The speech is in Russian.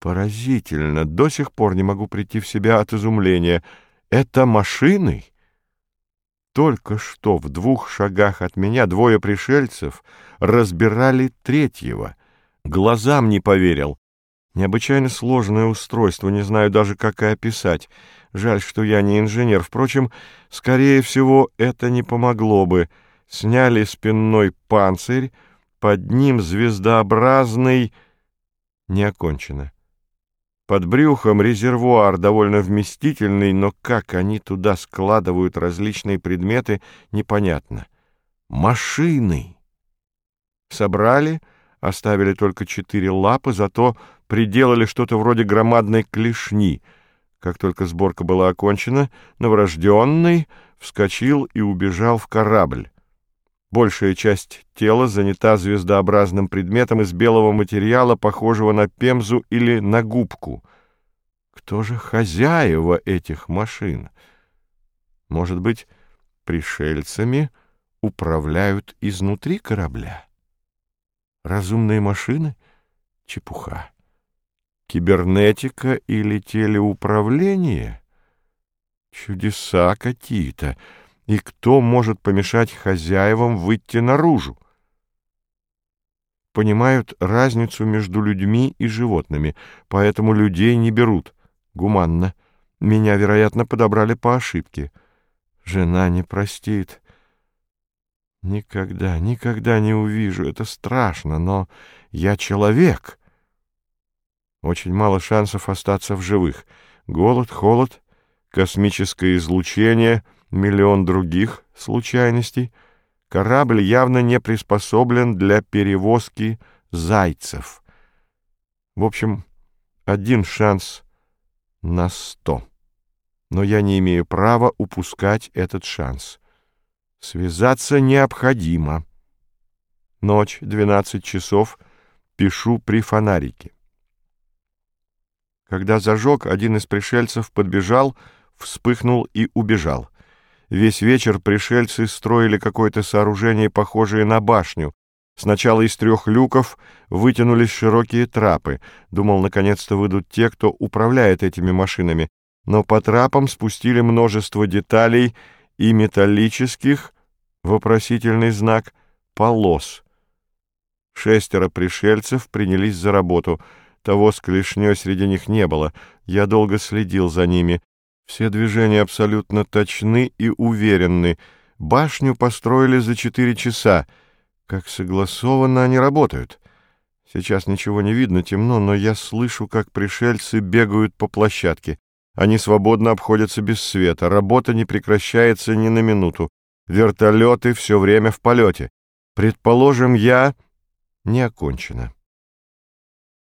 Поразительно, до сих пор не могу прийти в себя от изумления. Это машины? Только что в 2 шагах от меня 2 пришельцев разбирали третьего. Глазам не поверил. Необычайно сложное устройство, не знаю даже, как и описать. Жаль, что я не инженер. Впрочем, скорее всего, это не помогло бы. Сняли спинной панцирь, под ним звездообразный... Не окончено. Под брюхом резервуар довольно вместительный, но как они туда складывают различные предметы, непонятно. Машины! Собрали, оставили только 4 лапы, зато приделали что-то вроде громадной клешни. Как только сборка была окончена, новорожденный вскочил и убежал в корабль. Большая часть тела занята звездообразным предметом из белого материала, похожего на пемзу или на губку. Кто же хозяева этих машин? Может быть, пришельцами управляют изнутри корабля? Разумные машины? Чепуха. Кибернетика или телеуправление? Чудеса какие-то. И кто может помешать хозяевам выйти наружу? Понимают разницу между людьми и животными, поэтому людей не берут. Гуманно. Меня, вероятно, подобрали по ошибке. Жена не простит. Никогда, никогда не увижу. Это страшно, но я человек. Очень мало шансов остаться в живых. Голод, холод, космическое излучение, миллион других случайностей. Корабль явно не приспособлен для перевозки зайцев. В общем, 1 шанс на 100. Но я не имею права упускать этот шанс. Связаться необходимо. Ночь, 12 часов, пишу при фонарике. Когда зажег, один из пришельцев подбежал, вспыхнул и убежал. Весь вечер пришельцы строили какое-то сооружение, похожее на башню. Сначала из 3 люков вытянулись широкие трапы. Думал, наконец-то выйдут те, кто управляет этими машинами. Но по трапам спустили множество деталей и металлических, вопросительный знак, полос. 6 пришельцев принялись за работу. Того с клешней среди них не было. Я долго следил за ними. Все движения абсолютно точны и уверенны. Башню построили за 4 часа. Как согласованно они работают. Сейчас ничего не видно, темно, но я слышу, как пришельцы бегают по площадке. Они свободно обходятся без света. Работа не прекращается ни на минуту. Вертолеты все время в полете. Предположим, я не окончено.